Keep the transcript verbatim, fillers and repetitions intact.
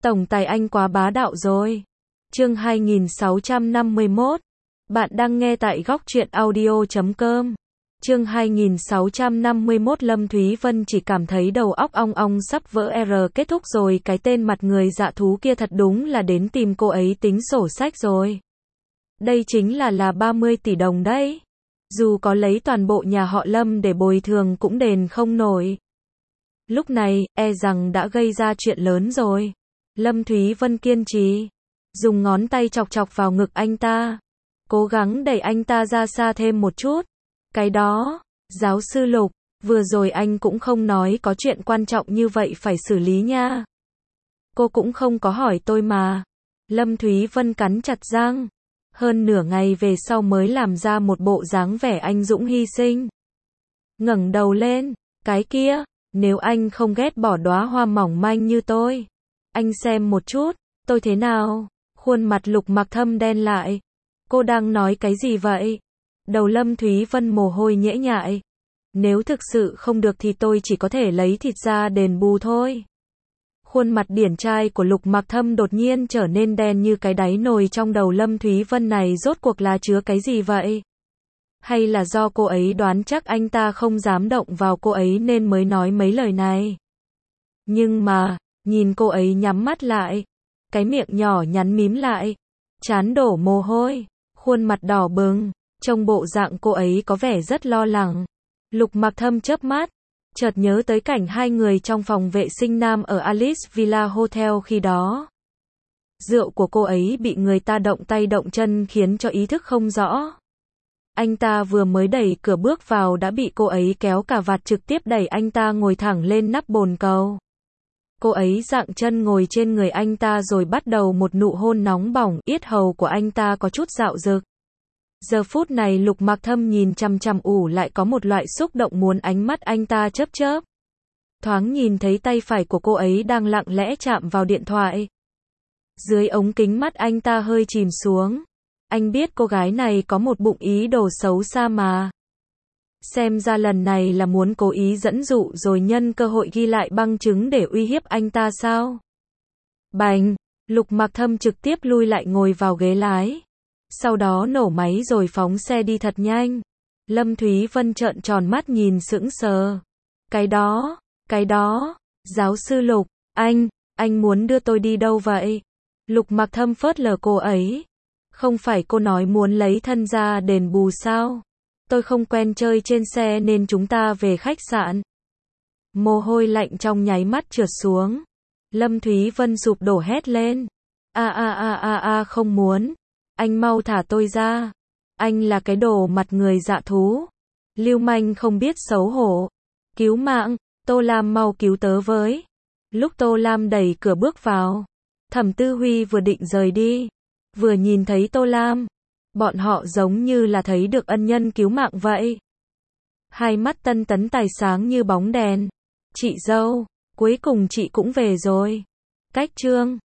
Tổng tài anh quá bá đạo rồi. Chương hai nghìn sáu trăm năm mươi mốt. Bạn đang nghe tại góc truyện audio chấm com. Chương hai nghìn sáu trăm năm mươi mốt. Lâm Thúy Vân chỉ cảm thấy đầu óc ong ong sắp vỡ R. Kết thúc rồi, cái tên mặt người dạ thú kia thật đúng là đến tìm cô ấy tính sổ sách rồi. Đây chính là là ba mươi tỷ đồng đấy. Dù có lấy toàn bộ nhà họ Lâm để bồi thường cũng đền không nổi. Lúc này, e rằng đã gây ra chuyện lớn rồi. Lâm Thúy Vân kiên trì, dùng ngón tay chọc chọc vào ngực anh ta, cố gắng đẩy anh ta ra xa thêm một chút. Cái đó, giáo sư Lục, vừa rồi anh cũng không nói có chuyện quan trọng như vậy phải xử lý nha. Cô cũng không có hỏi tôi mà. Lâm Thúy Vân cắn chặt răng, hơn nửa ngày về sau mới làm ra một bộ dáng vẻ anh dũng hy sinh. Ngẩng đầu lên, cái kia, nếu anh không ghét bỏ đóa hoa mỏng manh như tôi, anh xem một chút, tôi thế nào? Khuôn mặt Lục Mặc Thâm đen lại. Cô đang nói cái gì vậy? Đầu Lâm Thúy Vân mồ hôi nhễ nhại. Nếu thực sự không được thì tôi chỉ có thể lấy thịt ra đền bù thôi. Khuôn mặt điển trai của Lục Mặc Thâm đột nhiên trở nên đen như cái đáy nồi. Trong đầu Lâm Thúy Vân này rốt cuộc là chứa cái gì vậy? Hay là do cô ấy đoán chắc anh ta không dám động vào cô ấy nên mới nói mấy lời này? Nhưng mà, nhìn cô ấy nhắm mắt lại, cái miệng nhỏ nhắn mím lại, trán đổ mồ hôi, khuôn mặt đỏ bừng, trông bộ dạng cô ấy có vẻ rất lo lắng. Lục Mặc Thâm chớp mắt, chợt nhớ tới cảnh hai người trong phòng vệ sinh nam ở Alice Villa Hotel khi đó. Rượu của cô ấy bị người ta động tay động chân khiến cho ý thức không rõ. Anh ta vừa mới đẩy cửa bước vào đã bị cô ấy kéo cà vạt trực tiếp đẩy anh ta ngồi thẳng lên nắp bồn cầu. Cô ấy dạng chân ngồi trên người anh ta rồi bắt đầu một nụ hôn nóng bỏng, yết hầu của anh ta có chút dạo dực. Giờ phút này Lục Mặc Thâm nhìn chằm chằm ủ lại có một loại xúc động muốn ánh mắt anh ta chớp chớp. Thoáng nhìn thấy tay phải của cô ấy đang lặng lẽ chạm vào điện thoại. Dưới ống kính mắt anh ta hơi chìm xuống. Anh biết cô gái này có một bụng ý đồ xấu xa mà. Xem ra lần này là muốn cố ý dẫn dụ rồi nhân cơ hội ghi lại bằng chứng để uy hiếp anh ta sao? Bành! Lục Mặc Thâm trực tiếp lui lại ngồi vào ghế lái. Sau đó nổ máy rồi phóng xe đi thật nhanh. Lâm Thúy Vân trợn tròn mắt nhìn sững sờ. Cái đó, cái đó, giáo sư Lục, anh, anh muốn đưa tôi đi đâu vậy? Lục Mặc Thâm phớt lờ cô ấy. Không phải cô nói muốn lấy thân ra đền bù sao? Tôi không quen chơi trên xe nên chúng ta về khách sạn. Mồ hôi lạnh trong nháy mắt trượt xuống. Lâm Thúy Vân sụp đổ hét lên. A a a a a không muốn. Anh mau thả tôi ra. Anh là cái đồ mặt người dạ thú. Lưu manh không biết xấu hổ. Cứu mạng, Tô Lam mau cứu tớ với. Lúc Tô Lam đẩy cửa bước vào, Thẩm Tư Huy vừa định rời đi, vừa nhìn thấy Tô Lam. Bọn họ giống như là thấy được ân nhân cứu mạng vậy. Hai mắt Tân Tấn Tài sáng như bóng đèn. Chị dâu, cuối cùng chị cũng về rồi. Cách chương